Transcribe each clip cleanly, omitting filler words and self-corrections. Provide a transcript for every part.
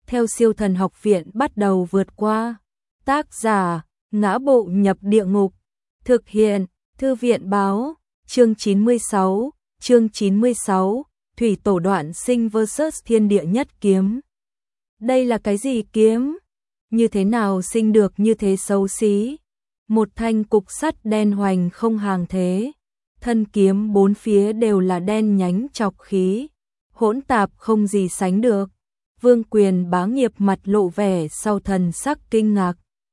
theo Siêu Thần Học Viện bắt đầu vượt qua. Tác giả: Ngã Bộ Nhập Địa Ngục. Thực hiện: Thư viện báo. Chương 96, Thủy Tổ Đoạn Sinh vs Thiên Địa Nhất Kiếm. Đây là cái gì kiếm? Như thế nào sinh được như thế xấu xí? Một thanh cục sắt đen hoành không hàng thế. Thân kiếm bốn phía đều là đen nhánh chọc khí, hỗn tạp không gì sánh được. Vương Quyền Bá Nghiệp mặt lộ vẻ sau thần sắc kinh ngạc,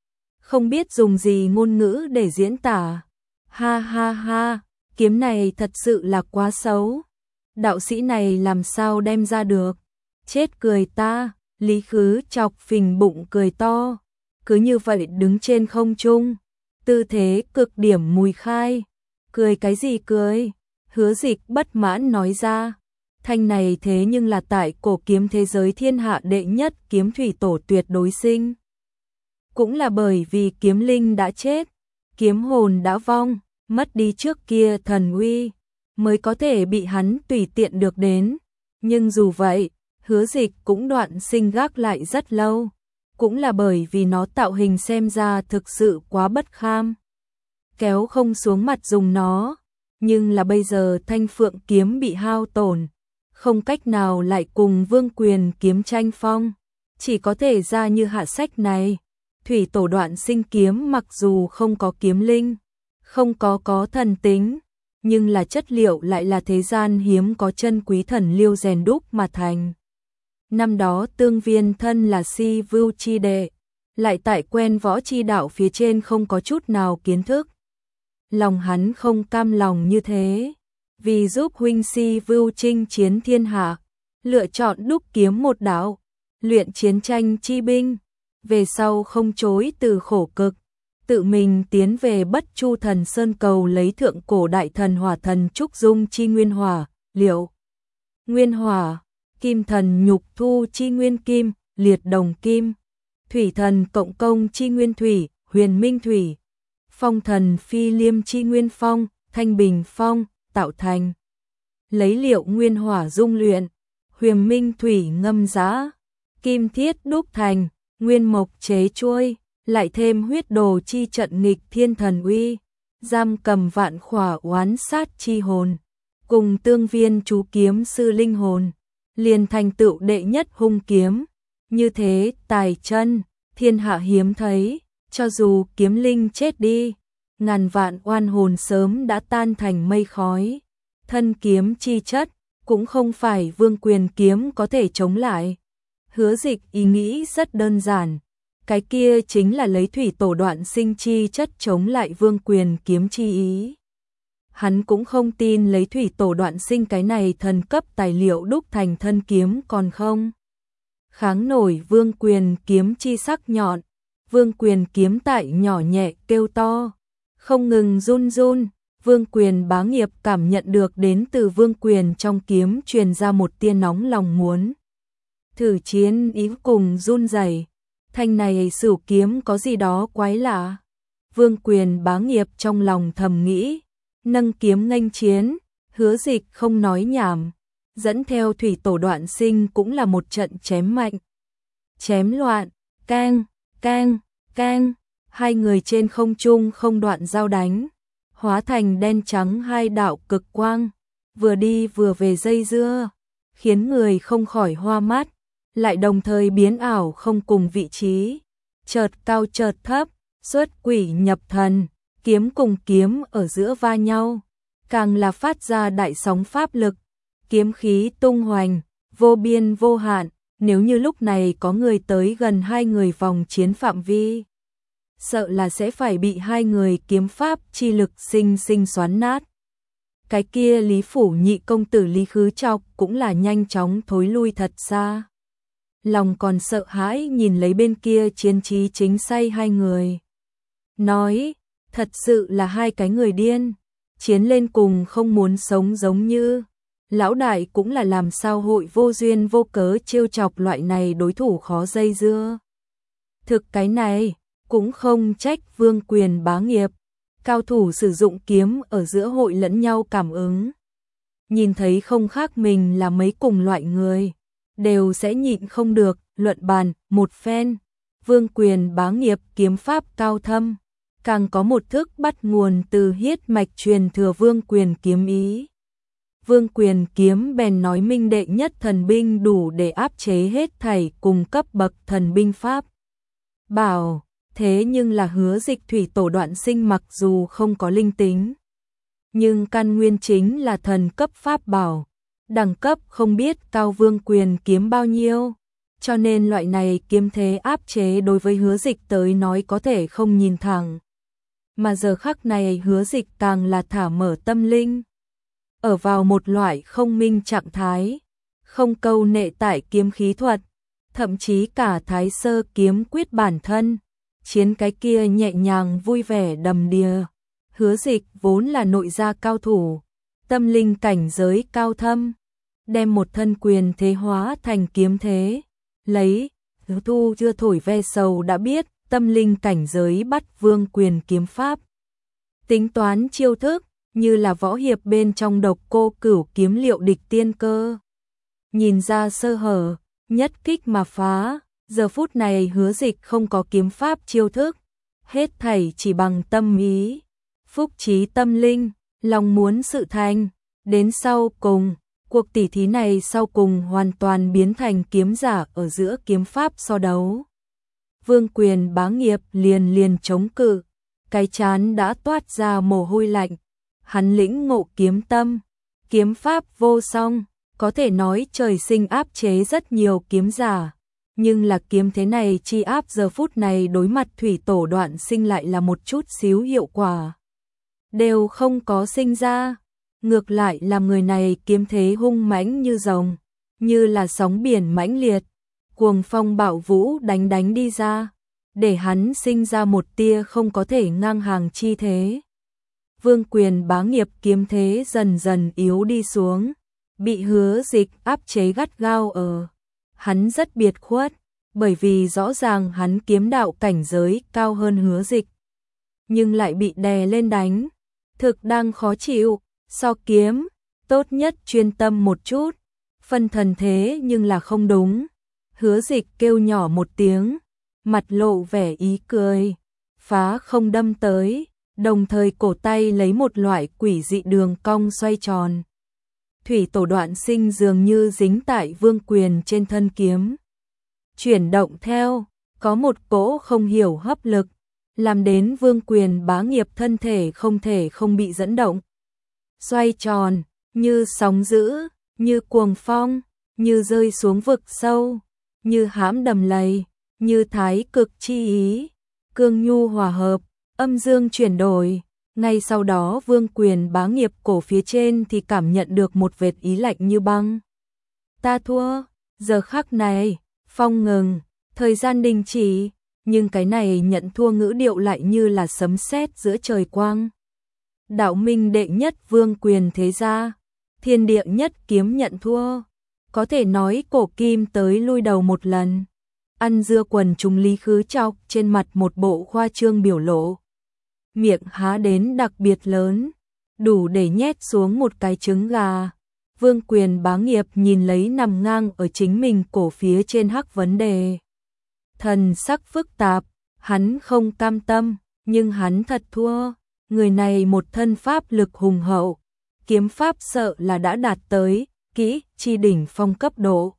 không biết dùng gì ngôn ngữ để diễn tả. Ha ha ha, kiếm này thật sự là quá xấu. Đạo sĩ này làm sao đem ra được? Chết cười ta. Lý Khứ chọc phình bụng cười to, cứ như vậy đứng trên không trung, tư thế cực điểm mùi khai. Cười cái gì cười? Hứa Dịch bất mãn nói ra. Thanh này thế nhưng là tại cổ kiếm thế giới thiên hạ đệ nhất kiếm thủy tổ tuyệt đối sinh. Cũng là bởi vì kiếm linh đã chết, kiếm hồn đã vong, mất đi trước kia thần uy, mới có thể bị hắn tùy tiện được đến. Nhưng dù vậy, Hứa Dịch cũng đoạn sinh gác lại rất lâu, cũng là bởi vì nó tạo hình xem ra thực sự quá bất kham. Kéo không xuống mặt dùng nó, nhưng là bây giờ thanh phượng kiếm bị hao tổn, không cách nào lại cùng Vương Quyền kiếm tranh phong, chỉ có thể ra như hạ sách này. Thủy Tổ Đoạn Sinh kiếm mặc dù không có kiếm linh, không có thần tính, nhưng là chất liệu lại là thế gian hiếm có chân quý thần liêu rèn đúc mà thành. Năm đó Tương Viên thân là Si Vưu chi đệ, lại tại quen võ chi đạo phía trên không có chút nào kiến thức. Lòng hắn không cam lòng như thế, vì giúp huynh Si Vưu chinh chiến thiên hạ, lựa chọn đúc kiếm một đạo, luyện chiến tranh chi binh, về sau không chối từ khổ cực, tự mình tiến về Bất Chu Thần Sơn cầu lấy thượng cổ đại thần hỏa thần trúc dung chi nguyên hỏa, liệu nguyên hỏa, kim thần nhục thu chi nguyên kim, liệt đồng kim, thủy thần cộng công chi nguyên thủy, huyền minh thủy, phong thần phi liêm chi nguyên phong, thanh bình phong, tạo thành. Lấy liệu nguyên hỏa dung luyện, huyền minh thủy ngâm giá, kim thiết đúc thành, nguyên mộc chế chuôi, lại thêm huyết đồ chi trận nghịch thiên thần uy, giam cầm vạn khỏa oán sát chi hồn, cùng Tương Viên chú kiếm sư linh hồn, liền thành tựu đệ nhất hung kiếm. Như thế tài chân, thiên hạ hiếm thấy, cho dù kiếm linh chết đi, ngàn vạn oan hồn sớm đã tan thành mây khói. Thân kiếm chi chất, cũng không phải Vương Quyền kiếm có thể chống lại. Hứa Dịch ý nghĩ rất đơn giản, cái kia chính là lấy Thủy Tổ Đoạn Sinh chi chất chống lại Vương Quyền kiếm chi ý. Hắn cũng không tin lấy Thủy Tổ Đoạn Sinh cái này thần cấp tài liệu đúc thành thân kiếm còn không kháng nổi Vương Quyền kiếm chi sắc nhọn. Vương Quyền kiếm tại nhỏ nhẹ kêu to, không ngừng run run. Vương Quyền Bá Nghiệp cảm nhận được đến từ Vương Quyền trong kiếm truyền ra một tia nóng lòng muốn thử chiến ý cùng run rẩy. Thanh này Sửu kiếm có gì đó quái lạ. Vương Quyền Bá Nghiệp trong lòng thầm nghĩ, nâng kiếm nghênh chiến. Hứa Dịch không nói nhảm, dẫn theo Thủy Tổ Đoạn Sinh cũng là một trận chém mạnh, chém loạn, keng, keng, keng, hai người trên không trung không đoạn giao đánh, hóa thành đen trắng hai đạo cực quang, vừa đi vừa về dây dưa, khiến người không khỏi hoa mắt, lại đồng thời biến ảo không cùng vị trí, chợt cao chợt thấp, xuất quỷ nhập thần, kiếm cùng kiếm ở giữa va nhau, càng là phát ra đại sóng pháp lực, kiếm khí tung hoành, vô biên vô hạn. Nếu như lúc này có người tới gần hai người vòng chiến phạm vi, sợ là sẽ phải bị hai người kiếm pháp chi lực sinh sinh xoắn nát. Cái kia Lý Phủ nhị công tử Lý Khứ Chọc cũng là nhanh chóng thối lui thật xa. Lòng còn sợ hãi nhìn lấy bên kia chiến trí chính say hai người. Nói, thật sự là hai cái người điên, chiến lên cùng không muốn sống giống như. Lão đại cũng là làm sao hội vô duyên vô cớ trêu chọc loại này đối thủ khó dây dưa. Thực cái này, cũng không trách Vương Quyền Bá Nghiệp. Cao thủ sử dụng kiếm ở giữa hội lẫn nhau cảm ứng. Nhìn thấy không khác mình là mấy cùng loại người. đều sẽ nhịn không được, luận bàn một phen. Vương Quyền Bá Nghiệp kiếm pháp cao thâm, càng có một thức bắt nguồn từ huyết mạch truyền thừa Vương Quyền kiếm ý. Vương Quyền kiếm bèn nói minh đệ nhất thần binh đủ để áp chế hết thảy cùng cấp bậc thần binh pháp bảo. Thế nhưng là Hứa Dịch thủy tổ Đoạn Sinh mặc dù không có linh tính, nhưng căn nguyên chính là thần cấp pháp bảo, đẳng cấp không biết cao Vương Quyền kiếm bao nhiêu, cho nên loại này kiếm thế áp chế đối với Hứa Dịch tới nói có thể không nhìn thẳng. Mà giờ khắc này Hứa Dịch càng là thả mở tâm linh, ở vào một loại không minh trạng thái, không câu nệ tại kiếm khí thuật, thậm chí cả Thái Sơ kiếm quyết bản thân, chiến cái kia nhẹ nhàng vui vẻ đầm đìa. Hứa Dịch vốn là nội gia cao thủ, tâm linh cảnh giới cao thâm, đem một thân quyền thế hóa thành kiếm thế, lấy thu chưa thổi ve sầu đã biết, tâm linh cảnh giới bắt Vương Quyền kiếm pháp. Tính toán chiêu thức, như là võ hiệp bên trong Độc Cô Cửu kiếm liệu địch tiên cơ. Nhìn ra sơ hở, nhất kích mà phá, giờ phút này Hứa Dịch không có kiếm pháp chiêu thức, hết thảy chỉ bằng tâm ý, phúc trí tâm linh, lòng muốn sự thành. Đến sau cùng, cuộc tỉ thí này sau cùng hoàn toàn biến thành kiếm giả ở giữa kiếm pháp so đấu. Vương Quyền Bá Nghiệp liền chống cự, cái chán đã toát ra mồ hôi lạnh. Hắn lĩnh ngộ kiếm tâm, kiếm pháp vô song, có thể nói trời sinh áp chế rất nhiều kiếm giả, nhưng là kiếm thế này chi áp giờ phút này đối mặt thủy tổ Đoạn Sinh lại là một chút xíu hiệu quả đều không có sinh ra, ngược lại làm người này kiếm thế hung mãnh như rồng, như là sóng biển mãnh liệt, cuồng phong bạo vũ đánh đi ra, để hắn sinh ra một tia không có thể ngang hàng chi thế. Vương Quyền Bá Nghiệp kiếm thế dần dần yếu đi xuống, bị Hứa Dịch áp chế gắt gao ở. Hắn rất biệt khuất, bởi vì rõ ràng hắn kiếm đạo cảnh giới cao hơn Hứa Dịch, nhưng lại bị đè lên đánh, thực đang khó chịu. So kiếm, tốt nhất chuyên tâm một chút, phân thần thế nhưng là không đúng. Hứa Dịch kêu nhỏ một tiếng, mặt lộ vẻ ý cười, phá không đâm tới, đồng thời cổ tay lấy một loại quỷ dị đường cong xoay tròn. Thủy tổ Đoạn Sinh dường như dính tại Vương Quyền trên thân kiếm, chuyển động theo, có một cỗ không hiểu hấp lực, làm đến Vương Quyền Bá Nghiệp thân thể không thể không bị dẫn động. Xoay tròn, như sóng dữ, như cuồng phong, như rơi xuống vực sâu, như hãm đầm lầy, như thái cực chi ý, cương nhu hòa hợp, âm dương chuyển đổi. Ngay sau đó Vương Quyền Bá Nghiệp cổ phía trên thì cảm nhận được một vệt ý lạnh như băng. Ta thua, giờ khắc này, phong ngừng, thời gian đình chỉ, nhưng cái này nhận thua ngữ điệu lại như là sấm sét giữa trời quang. Đạo minh đệ nhất Vương Quyền thế gia, thiên địa nhất kiếm nhận thua, có thể nói cổ kim tới lui đầu một lần. Ăn dưa quần chúng Lý Khứ Trọc trên mặt một bộ khoa trương biểu lộ, miệng há đến đặc biệt lớn, đủ để nhét xuống một cái trứng gà. Vương Quyền Bá Nghiệp nhìn lấy nằm ngang ở chính mình cổ phía trên hắc vấn đề, thần sắc phức tạp, hắn không cam tâm, nhưng hắn thật thua. Người này một thân pháp lực hùng hậu, kiếm pháp sợ là đã đạt tới kỹ chi đỉnh phong cấp độ.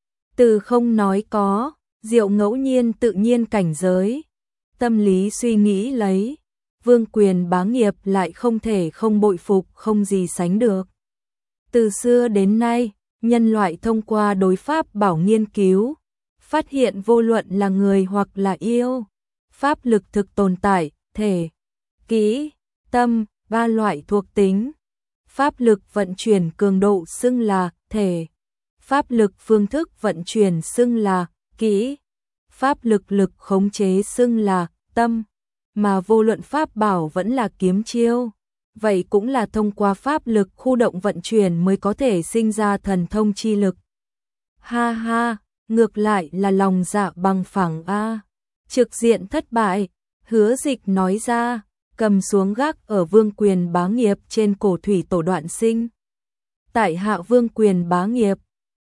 Từ không nói có, diệu ngẫu nhiên tự nhiên cảnh giới. Tâm lý suy nghĩ lấy, Vương Quyền Bá Nghiệp lại không thể không bội phục không gì sánh được. Từ xưa đến nay, nhân loại thông qua đối pháp bảo nghiên cứu, phát hiện vô luận là người hoặc là yêu, pháp lực thực tồn tại, thể, kỹ, tâm, ba loại thuộc tính. Pháp lực vận chuyển cường độ xưng là thể, pháp lực phương thức vận chuyển xưng là kỹ, pháp lực lực khống chế xưng là tâm, mà vô luận pháp bảo vẫn là kiếm chiêu, vậy cũng là thông qua pháp lực khu động vận chuyển mới có thể sinh ra thần thông chi lực. Ha ha, ngược lại là lòng dạ bằng phẳng a. Trực diện thất bại, Hứa Dịch nói ra, cầm xuống gác ở Vương Quyền Bá Nghiệp trên cổ thủy tổ Đoạn Sinh. Tại hạ Vương Quyền Bá Nghiệp,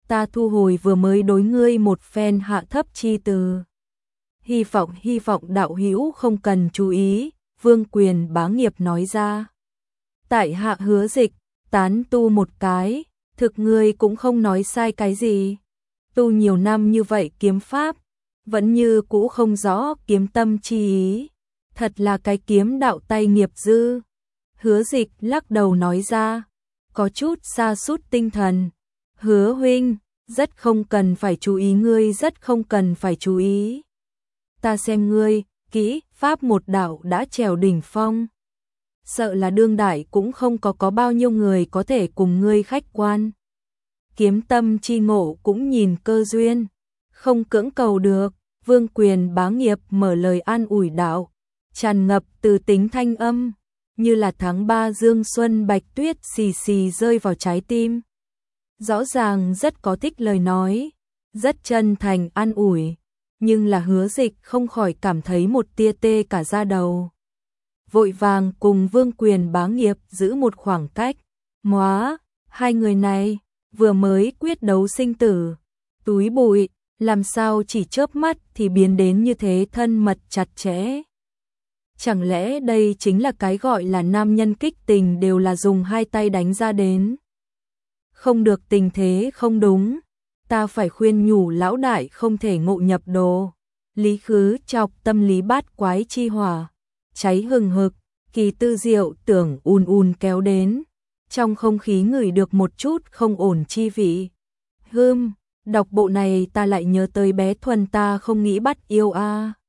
ta thu hồi vừa mới đối ngươi một phen hạ thấp chi từ. Hy vọng đạo hữu không cần chú ý, Vương Quyền Bá Nghiệp nói ra. Tại hạ Hứa Dịch, tán tu một cái, thực ngươi cũng không nói sai cái gì. Tu nhiều năm như vậy kiếm pháp, vẫn như cũ không rõ kiếm tâm chi ý. Thật là cái kiếm đạo tay nghiệp dư. Hứa Dịch lắc đầu nói ra, có chút sa sút tinh thần. Hứa huynh, rất không cần phải chú ý, ngươi rất không cần phải chú ý. Ta xem ngươi, kỹ pháp một đạo đã trèo đỉnh phong. Sợ là đương đại cũng không có bao nhiêu người có thể cùng ngươi khách quan. Kiếm tâm chi ngộ cũng nhìn cơ duyên, không cưỡng cầu được. Vương Quyền Bá Nghiệp mở lời an ủi đạo, tràn ngập từ tính thanh âm, như là tháng 3 dương xuân bạch tuyết xì xì rơi vào trái tim. Rõ ràng rất có thích lời nói, rất chân thành an ủi, nhưng là Hứa Dịch không khỏi cảm thấy một tia tê cả da đầu. Vội vàng cùng Vương Quyền Bá Nghiệp giữ một khoảng cách. Móa, hai người này vừa mới quyết đấu sinh tử, túi bụi, làm sao chỉ chớp mắt thì biến đến như thế thân mật chặt chẽ. Chẳng lẽ đây chính là cái gọi là nam nhân kích tình đều là dùng hai tay đánh ra đến? Không được, tình thế không đúng, ta phải khuyên nhủ lão đại không thể ngộ nhập đồ. Lý Khứ chọc tâm lý bát quái chi hỏa, cháy hừng hực, kỳ tư diệu tưởng ùn kéo đến. Trong không khí ngửi được một chút không ổn chi vị. Đọc bộ này ta lại nhớ tới bé Thuần, ta không nghĩ bắt yêu a.